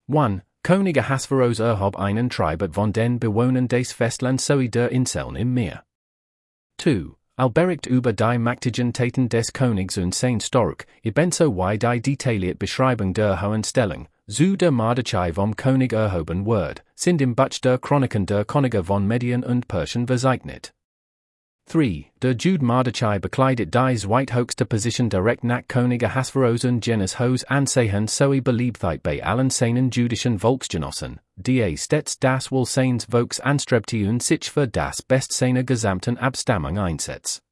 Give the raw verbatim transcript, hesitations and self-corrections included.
one. Könige Hasveros Erhob einen Treibert von den Bewohnern des Festlands sowie der Inseln im Meer. two. Albericht über die Mächtigen Taten des Königs und sein Stork, ebenso wie die detailliert Beschreibung der Hohenstellung, zu der Mardechei vom König erhoben wird, sind im Buch der Chroniken der Könige von Medien und Persien verzeichnet. three. Der Jude Mardechei bekleidet die zweithöchste Position direkt nach Könige Hasveros und Jenes Hos Ansehen sowie Beliebtheit bei allen seinen jüdischen Volksgenossen, die stets das Wohl seines Volks anstrebte und sich für das Best seiner gesamten Abstammung einsetzt.